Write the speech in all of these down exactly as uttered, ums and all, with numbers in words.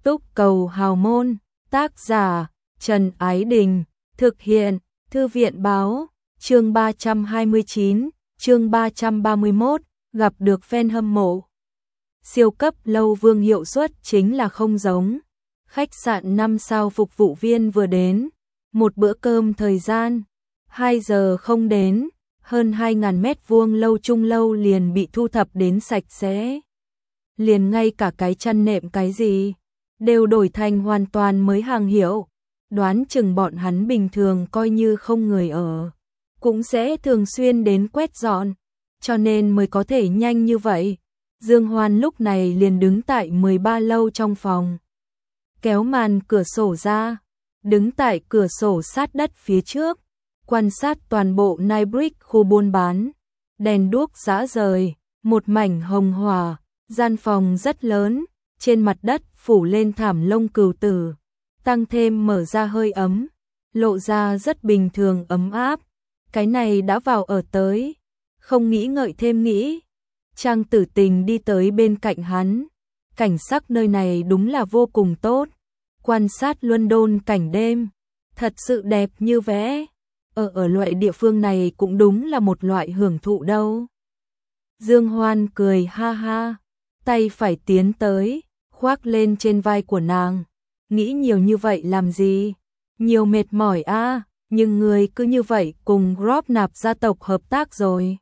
Túc Cầu Hào Môn, tác giả Trần Ái Đình, thực hiện Thư viện Báo, chương ba trăm hai mươi chín, chương ba trăm ba mươi mốt, gặp được fan hâm mộ. Siêu cấp lâu Vương hiệu suất chính là không giống. Khách sạn năm sao phục vụ viên vừa đến, một bữa cơm thời gian hai giờ không đến, hơn hai nghìn mét vuông lâu trung lâu liền bị thu thập đến sạch sẽ. Liền ngay cả cái chăn nệm cái gì đều đổi thành hoàn toàn mới hàng hiệu. Đoán chừng bọn hắn bình thường coi như không người ở, cũng sẽ thường xuyên đến quét dọn, cho nên mới có thể nhanh như vậy. Dương Hoan lúc này liền đứng tại mười ba lâu trong phòng, kéo màn cửa sổ ra, đứng tại cửa sổ sát đất phía trước, quan sát toàn bộ Nightbridge khu buôn bán. Đèn đuốc rã rời, một mảnh hồng hỏa, gian phòng rất lớn, trên mặt đất phủ lên thảm lông cừu tử, tăng thêm mở ra hơi ấm, lộ ra rất bình thường ấm áp. Cái này đã vào ở tới, không nghĩ ngợi thêm nghĩ. Trang Tử Tình đi tới bên cạnh hắn, cảnh sắc nơi này đúng là vô cùng tốt. Quan sát London cảnh đêm, thật sự đẹp như vẽ. Ở ở loại địa phương này cũng đúng là một loại hưởng thụ đâu. Dương Hoan cười ha ha, tay phải tiến tới, khoác lên trên vai của nàng. Nghĩ nhiều như vậy làm gì? Nhiều mệt mỏi a, à, nhưng người cứ như vậy cùng Grob Nạp gia tộc hợp tác rồi.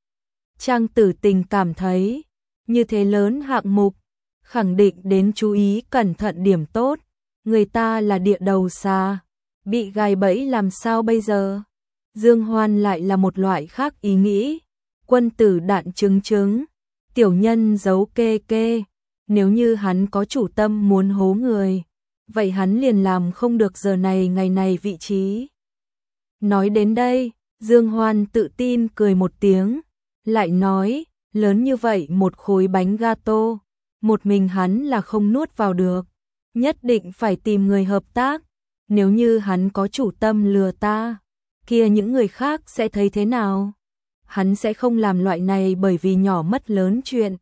Trang Tử Tình cảm thấy, như thế lớn hạng mục, khẳng định đến chú ý cẩn thận điểm tốt. Người ta là địa đầu xà, bị gài bẫy làm sao bây giờ? Dương Hoan lại là một loại khác ý nghĩ. Quân tử đạn trứng trứng, tiểu nhân giấu kê kê. Nếu như hắn có chủ tâm muốn hố người, vậy hắn liền làm không được giờ này ngày này vị trí. Nói đến đây, Dương Hoan tự tin cười một tiếng, lại nói, lớn như vậy một khối bánh gato, một mình hắn là không nuốt vào được, nhất định phải tìm người hợp tác. Nếu như hắn có chủ tâm lừa ta, kia những người khác sẽ thấy thế nào? Hắn sẽ không làm loại này bởi vì nhỏ mất lớn chuyện.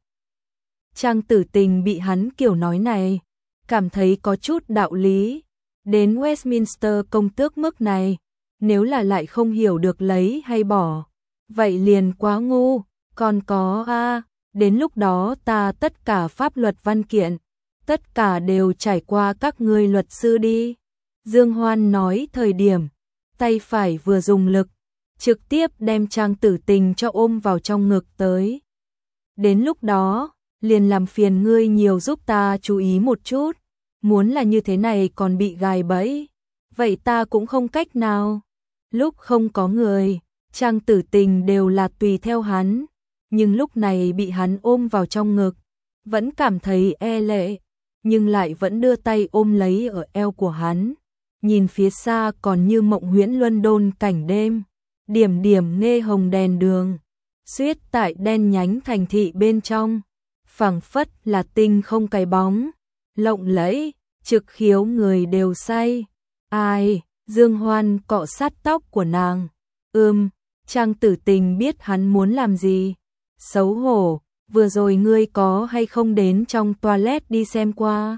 Trang Tử Tình bị hắn kiểu nói này, cảm thấy có chút đạo lý. Đến Westminster công tước mức này, nếu là lại không hiểu được lấy hay bỏ, vậy liền quá ngu. Còn có a, à, đến lúc đó ta tất cả pháp luật văn kiện, tất cả đều trải qua các ngươi luật sư đi. Dương Hoan nói thời điểm, tay phải vừa dùng lực, trực tiếp đem Trang Tử Tình cho ôm vào trong ngực tới. Đến lúc đó, liền làm phiền ngươi nhiều giúp ta chú ý một chút. Muốn là như thế này còn bị gài bẫy, vậy ta cũng không cách nào. Lúc không có người, Trang Tử Tình đều là tùy theo hắn, nhưng lúc này bị hắn ôm vào trong ngực, vẫn cảm thấy e lệ, nhưng lại vẫn đưa tay ôm lấy ở eo của hắn. Nhìn phía xa còn như mộng huyễn London cảnh đêm, điểm điểm nghe hồng đèn đường, suýt tại đen nhánh thành thị bên trong, phảng phất là tinh không cái bóng, lộng lẫy, trực khiếu người đều say. Ai? Dương Hoan cọ sát tóc của nàng. Ừm, Trang Tử Tình biết hắn muốn làm gì. Xấu hổ, vừa rồi ngươi có hay không đến trong toilet đi xem qua?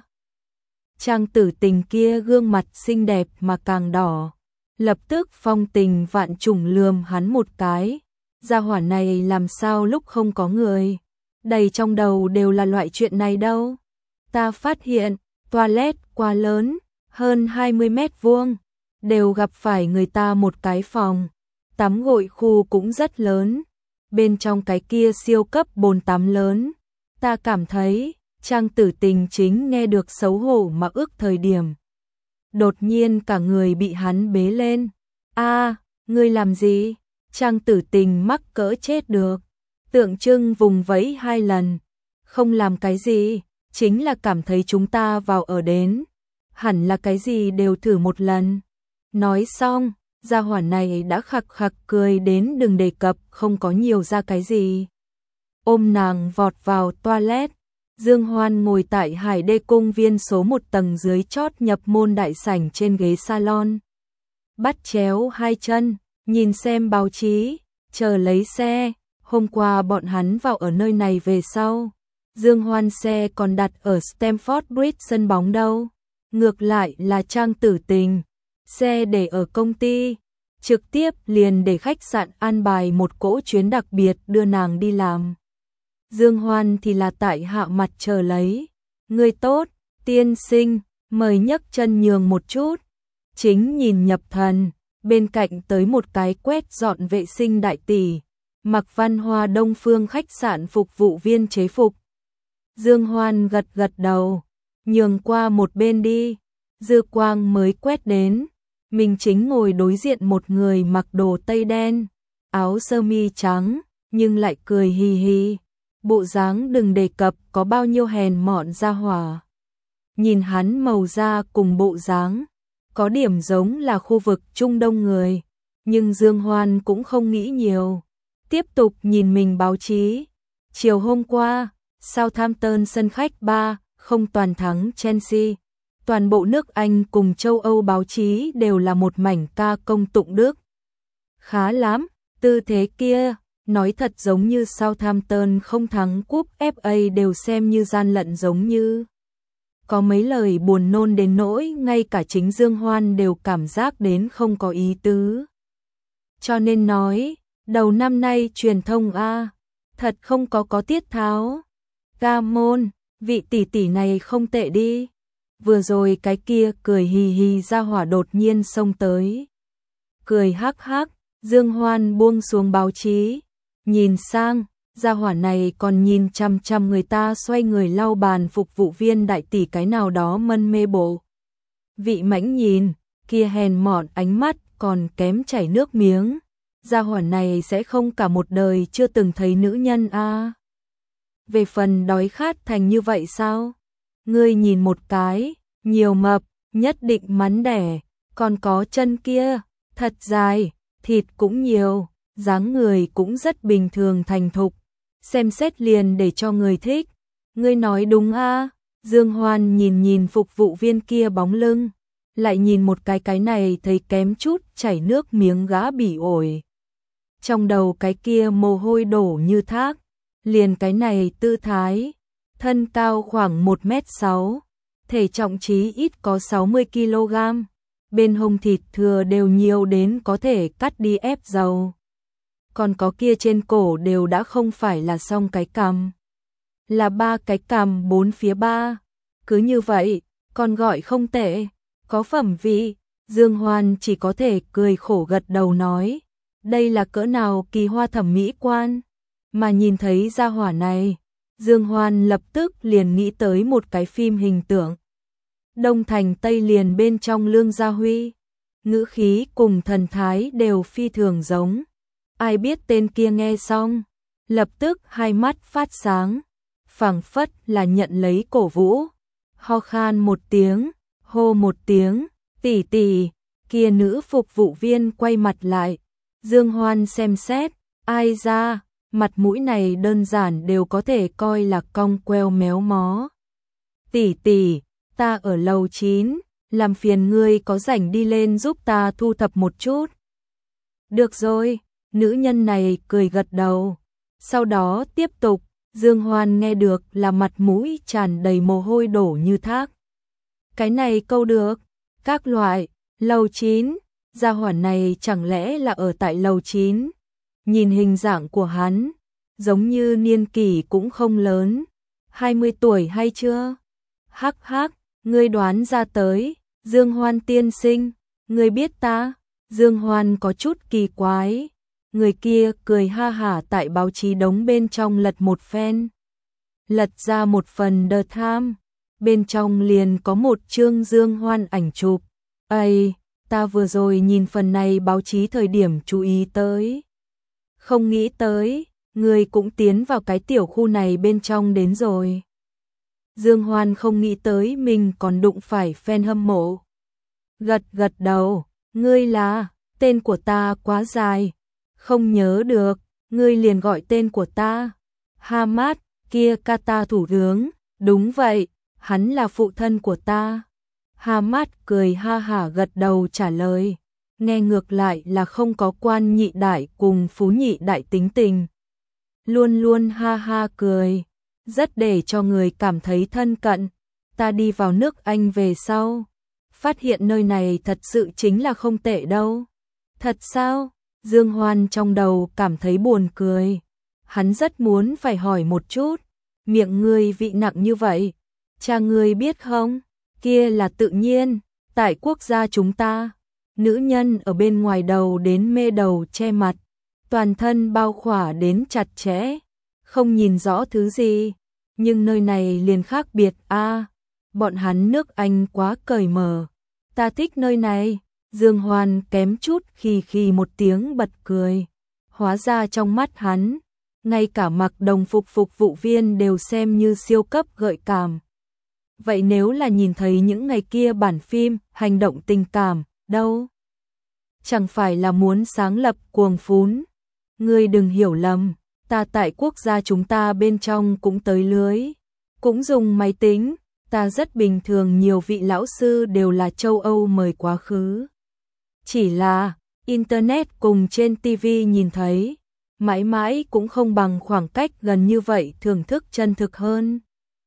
Trang Tử Tình kia gương mặt xinh đẹp mà càng đỏ, lập tức phong tình vạn trùng lườm hắn một cái. Gia hỏa này làm sao lúc không có người, đầy trong đầu đều là loại chuyện này đâu. Ta phát hiện, toilet quá lớn, hơn hai mươi mét vuông, đều gặp phải người ta một cái phòng. Tắm gội khu cũng rất lớn, bên trong cái kia siêu cấp bồn tắm lớn. Ta cảm thấy, Trang Tử Tình chính nghe được xấu hổ mà ước thời điểm. Đột nhiên cả người bị hắn bế lên. A, à, ngươi làm gì? Trang Tử Tình mắc cỡ chết được, tượng trưng vùng vẫy hai lần. Không làm cái gì, chính là cảm thấy chúng ta vào ở đến, hẳn là cái gì đều thử một lần. Nói xong, gia hỏa này đã khặc khặc cười đến đừng đề cập, không có nhiều ra cái gì. Ôm nàng vọt vào toilet. Dương Hoan ngồi tại Hải Đê công viên số một tầng dưới chót nhập môn đại sảnh trên ghế salon, bắt chéo hai chân, nhìn xem báo chí, chờ lấy xe. Hôm qua bọn hắn vào ở nơi này về sau, Dương Hoan xe còn đặt ở Stamford Bridge sân bóng đâu. Ngược lại là Trang Tử Tình, xe để ở công ty, trực tiếp liền để khách sạn an bài một cỗ chuyến đặc biệt đưa nàng đi làm. Dương Hoan thì là tại hạ mặt chờ lấy. Người tốt, tiên sinh, mời nhấc chân nhường một chút. Chính nhìn nhập thần, bên cạnh tới một cái quét dọn vệ sinh đại tỷ, mặc Văn Hoa Đông Phương khách sạn phục vụ viên chế phục. Dương Hoan gật gật đầu, nhường qua một bên đi. Dư quang mới quét đến, mình chính ngồi đối diện một người mặc đồ tây đen, áo sơ mi trắng, nhưng lại cười hì hì. Bộ dáng đừng đề cập có bao nhiêu hèn mọn ra hỏa. Nhìn hắn màu da cùng bộ dáng, có điểm giống là khu vực Trung Đông người, nhưng Dương Hoan cũng không nghĩ nhiều. Tiếp tục nhìn mình báo chí. Chiều hôm qua, Southampton sân khách ba không toàn thắng Chelsea. Toàn bộ nước Anh cùng châu Âu báo chí đều là một mảnh ca công tụng đức. Khá lắm, tư thế kia, nói thật giống như Southampton không thắng cúp ép a đều xem như gian lận giống như. Có mấy lời buồn nôn đến nỗi ngay cả chính Dương Hoan đều cảm giác đến không có ý tứ. Cho nên nói, đầu năm nay truyền thông a, thật không có có tiết tháo. Ca môn, vị tỷ tỷ này không tệ đi. Vừa rồi cái kia cười hì hì ra hỏa đột nhiên xông tới. Cười hắc hắc, Dương Hoan buông xuống báo chí, nhìn sang, gia hỏa này còn nhìn chăm chăm người ta xoay người lau bàn phục vụ viên đại tỷ cái nào đó mân mê bộ. Vị mãnh nhìn, kia hèn mọn ánh mắt còn kém chảy nước miếng. Gia hỏa này sẽ không cả một đời chưa từng thấy nữ nhân a. À. Về phần đói khát thành như vậy sao? Ngươi nhìn một cái, nhiều mập, nhất định mắn đẻ, còn có chân kia, thật dài, thịt cũng nhiều, dáng người cũng rất bình thường thành thục, xem xét liền để cho người thích. Ngươi nói đúng a? À? Dương Hoan nhìn nhìn phục vụ viên kia bóng lưng, lại nhìn một cái cái này thấy kém chút chảy nước miếng gã bỉ ổi. Trong đầu cái kia mồ hôi đổ như thác, liền cái này tư thái, thân cao khoảng một mét sáu, thể trọng chí ít có sáu mươi ki lô gam, bên hông thịt thừa đều nhiều đến có thể cắt đi ép dầu. Còn có kia trên cổ đều đã không phải là song cái cằm, là ba cái cằm bốn phía ba. Cứ như vậy, còn gọi không tệ, có phẩm vị. Dương Hoan chỉ có thể cười khổ gật đầu nói, đây là cỡ nào kỳ hoa thẩm mỹ quan. Mà nhìn thấy gia hỏa này, Dương Hoan lập tức liền nghĩ tới một cái phim hình tượng. Đông Thành Tây Liền bên trong Lương Gia Huy, ngữ khí cùng thần thái đều phi thường giống. Ai biết tên kia nghe xong, lập tức hai mắt phát sáng, phảng phất là nhận lấy cổ vũ. Ho khan một tiếng, hô một tiếng, tỷ tỷ, kia nữ phục vụ viên quay mặt lại. Dương Hoan xem xét, ai ra, mặt mũi này đơn giản đều có thể coi là cong queo méo mó. Tỷ tỷ, ta ở lầu chín, làm phiền ngươi có rảnh đi lên giúp ta thu thập một chút. Được rồi, nữ nhân này cười gật đầu. Sau đó tiếp tục, Dương Hoan nghe được là mặt mũi tràn đầy mồ hôi đổ như thác. Cái này câu được, các loại, lầu chín, gia hỏa này chẳng lẽ là ở tại lầu chín. Nhìn hình dạng của hắn, giống như niên kỷ cũng không lớn, hai mươi tuổi hay chưa? Hắc hắc, ngươi đoán ra tới, Dương Hoan tiên sinh, ngươi biết ta? Dương Hoan có chút kỳ quái. Người kia cười ha hả tại báo chí đống bên trong lật một phen. Lật ra một phần The Times, bên trong liền có một chương Dương Hoan ảnh chụp. Ây, ta vừa rồi nhìn phần này báo chí thời điểm chú ý tới. Không nghĩ tới, người cũng tiến vào cái tiểu khu này bên trong đến rồi. Dương Hoan không nghĩ tới mình còn đụng phải fan hâm mộ. Gật gật đầu, ngươi là, tên của ta quá dài, không nhớ được, ngươi liền gọi tên của ta. Hamad, kia Qatar thủ tướng, đúng vậy, hắn là phụ thân của ta. Hamad cười ha hả gật đầu trả lời, nghe ngược lại là không có quan nhị đại cùng phú nhị đại tính tình. Luôn luôn ha ha cười, rất để cho người cảm thấy thân cận. Ta đi vào nước Anh về sau, phát hiện nơi này thật sự chính là không tệ đâu. Thật sao? Dương Hoan trong đầu cảm thấy buồn cười. Hắn rất muốn phải hỏi một chút, miệng ngươi vị nặng như vậy, cha ngươi biết không? Kia là tự nhiên, tại quốc gia chúng ta, nữ nhân ở bên ngoài đầu đến mê đầu che mặt, toàn thân bao khỏa đến chặt chẽ, không nhìn rõ thứ gì. Nhưng nơi này liền khác biệt a, à, bọn hắn nước Anh quá cởi mở. Ta thích nơi này. Dương Hoan kém chút khì khì một tiếng bật cười. Hóa ra trong mắt hắn, ngay cả mặc đồng phục phục vụ viên đều xem như siêu cấp gợi cảm. Vậy nếu là nhìn thấy những ngày kia bản phim hành động tình cảm, đâu? Chẳng phải là muốn sáng lập cuồng phún. Ngươi đừng hiểu lầm, ta tại quốc gia chúng ta bên trong cũng tới lưới, cũng dùng máy tính, ta rất bình thường, nhiều vị lão sư đều là châu Âu mời quá khứ. Chỉ là, Internet cùng trên ti vi nhìn thấy, mãi mãi cũng không bằng khoảng cách gần như vậy thưởng thức chân thực hơn.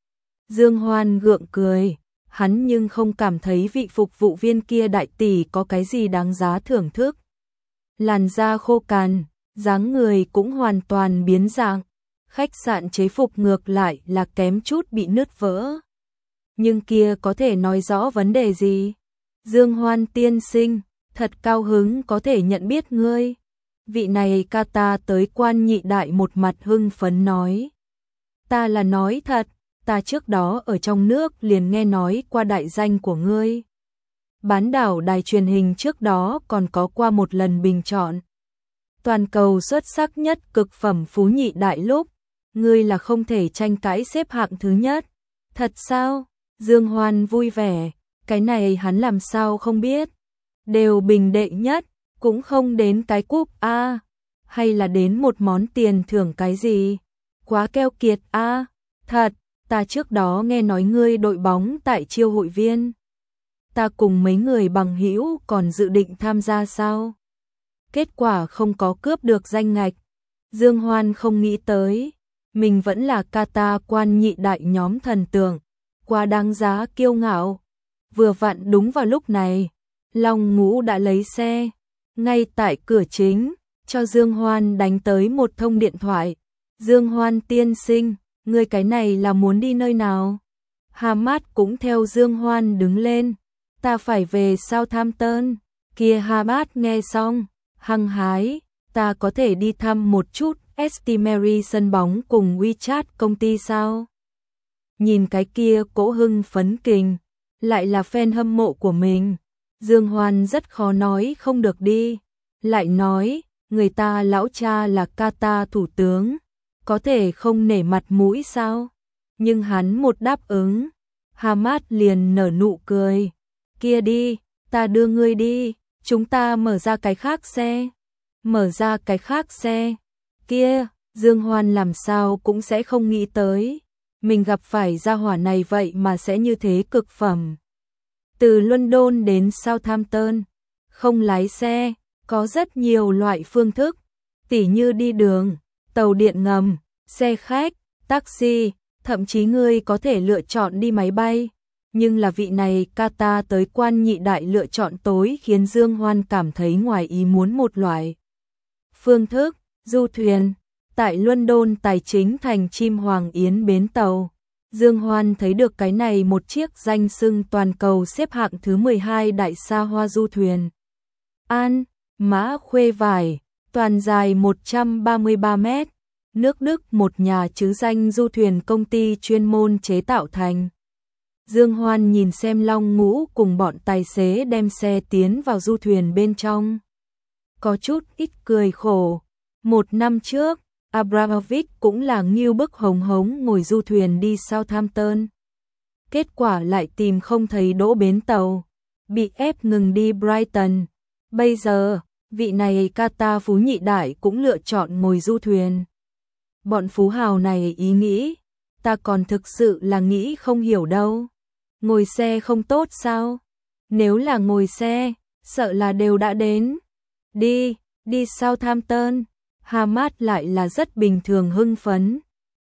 Dương Hoan gượng cười, hắn nhưng không cảm thấy vị phục vụ viên kia đại tỷ có cái gì đáng giá thưởng thức. Làn da khô cằn, dáng người cũng hoàn toàn biến dạng, khách sạn chế phục ngược lại là kém chút bị nứt vỡ. Nhưng kia có thể nói rõ vấn đề gì? Dương Hoan tiên sinh, thật cao hứng có thể nhận biết ngươi. Vị này ca ta tới quan nhị đại một mặt hưng phấn nói. Ta là nói thật, ta trước đó ở trong nước liền nghe nói qua đại danh của ngươi. Bán đảo đài truyền hình trước đó còn có qua một lần bình chọn toàn cầu xuất sắc nhất cực phẩm phú nhị đại lúc, ngươi là không thể tranh cãi xếp hạng thứ nhất. Thật sao? Dương Hoan vui vẻ, cái này hắn làm sao không biết. Đều bình đệ nhất, cũng không đến cái cúp a, hay là đến một món tiền thưởng cái gì. Quá keo kiệt a, thật, ta trước đó nghe nói ngươi đội bóng tại chiêu hội viên. Ta cùng mấy người bằng hữu còn dự định tham gia sao? Kết quả không có cướp được danh ngạch. Dương Hoan không nghĩ tới, mình vẫn là Kata quan nhị đại nhóm thần tượng, quá đáng giá kiêu ngạo. Vừa vặn đúng vào lúc này, Long Ngũ đã lấy xe, ngay tại cửa chính, cho Dương Hoan đánh tới một thông điện thoại. Dương Hoan tiên sinh, ngươi cái này là muốn đi nơi nào? Hamad cũng theo Dương Hoan đứng lên, ta phải về Southampton. Kia Hamad nghe xong, hăng hái, ta có thể đi thăm một chút Estimary sân bóng cùng WeChat công ty sao? Nhìn cái kia Cố Hưng phấn kình, lại là fan hâm mộ của mình. Dương Hoan rất khó nói không được đi, lại nói, người ta lão cha là Kata thủ tướng, có thể không nể mặt mũi sao? Nhưng hắn một đáp ứng, Hamad liền nở nụ cười, kia đi, ta đưa ngươi đi, chúng ta mở ra cái khác xe. Mở ra cái khác xe, kia, Dương Hoan làm sao cũng sẽ không nghĩ tới, mình gặp phải gia hỏa này vậy mà sẽ như thế cực phẩm. Từ London đến Southampton, không lái xe, có rất nhiều loại phương thức, tỉ như đi đường, tàu điện ngầm, xe khách, taxi, thậm chí ngươi có thể lựa chọn đi máy bay. Nhưng là vị này Kata tới quan nhị đại lựa chọn tối khiến Dương Hoan cảm thấy ngoài ý muốn một loại phương thức, du thuyền. Tại London tài chính thành chim hoàng yến bến tàu, Dương Hoan thấy được cái này một chiếc danh xưng toàn cầu xếp hạng thứ mười hai đại xa hoa du thuyền. An, mã khuê vải, toàn dài một trăm ba mươi ba mét, nước Đức một nhà chứ danh du thuyền công ty chuyên môn chế tạo thành. Dương Hoan nhìn xem Long Ngũ cùng bọn tài xế đem xe tiến vào du thuyền bên trong, có chút ít cười khổ. Một năm trước, Abramovich cũng là nghiêu bức hồng hống ngồi du thuyền đi Southampton. Kết quả lại tìm không thấy đỗ bến tàu, bị ép ngừng đi Brighton. Bây giờ, vị này Kata phú nhị đại cũng lựa chọn ngồi du thuyền. Bọn phú hào này ý nghĩ, ta còn thực sự là nghĩ không hiểu đâu. Ngồi xe không tốt sao? Nếu là ngồi xe, sợ là đều đã đến. Đi, đi Southampton. Hamad lại là rất bình thường hưng phấn.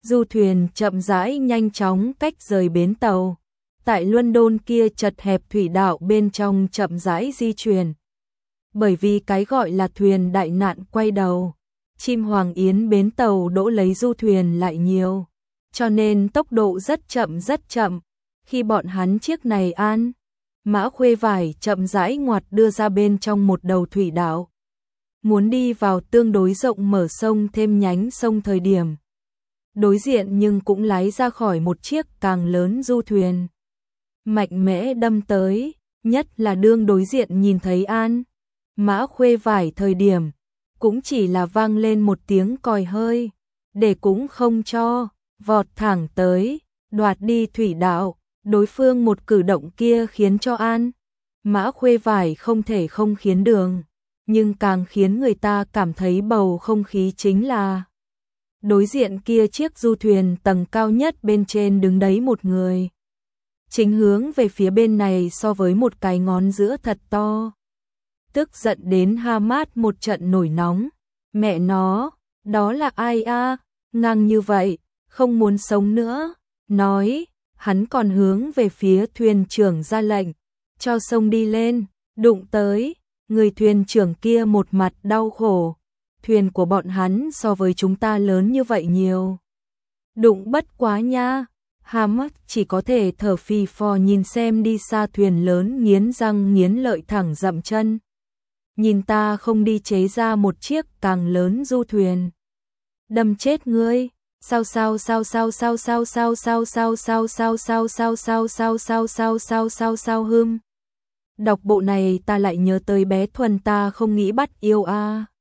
Du thuyền chậm rãi nhanh chóng cách rời bến tàu. Tại London kia chật hẹp thủy đạo bên trong chậm rãi di chuyển. Bởi vì cái gọi là thuyền đại nạn quay đầu, chim hoàng yến bến tàu đỗ lấy du thuyền lại nhiều, cho nên tốc độ rất chậm rất chậm. Khi bọn hắn chiếc này an, Mã Khuê Vải chậm rãi ngoặt đưa ra bên trong một đầu thủy đạo. Muốn đi vào tương đối rộng mở sông thêm nhánh sông thời điểm. Đối diện nhưng cũng lái ra khỏi một chiếc càng lớn du thuyền. Mạnh mẽ đâm tới, nhất là đương đối diện nhìn thấy an, Mã Khuê Vải thời điểm, cũng chỉ là vang lên một tiếng còi hơi, để cũng không cho, vọt thẳng tới, đoạt đi thủy đạo. Đối phương một cử động kia khiến cho an, Mã Khuê Vải không thể không khiến đường, nhưng càng khiến người ta cảm thấy bầu không khí chính là đối diện kia chiếc du thuyền tầng cao nhất bên trên đứng đấy một người. Chính hướng về phía bên này so với một cái ngón giữa thật to. Tức giận đến ha mát một trận nổi nóng. Mẹ nó, đó là ai a? Ngang như vậy, không muốn sống nữa. Nói, hắn còn hướng về phía thuyền trưởng ra lệnh, cho sông đi lên, đụng tới. Người thuyền trưởng kia một mặt đau khổ. Thuyền của bọn hắn so với chúng ta lớn như vậy nhiều. Đụng bất quá nha. Hamas chỉ có thể thở phì phò nhìn xem đi xa thuyền lớn nghiến răng nghiến lợi thẳng dậm chân. Nhìn ta không đi chế ra một chiếc càng lớn du thuyền. Đâm chết ngươi. Sao sao sao sao sao sao sao sao sao sao sao sao sao sao sao sao sao sao sao sao hưm. Đọc bộ này ta lại nhớ tới bé Thuần ta không nghĩ bắt yêu a.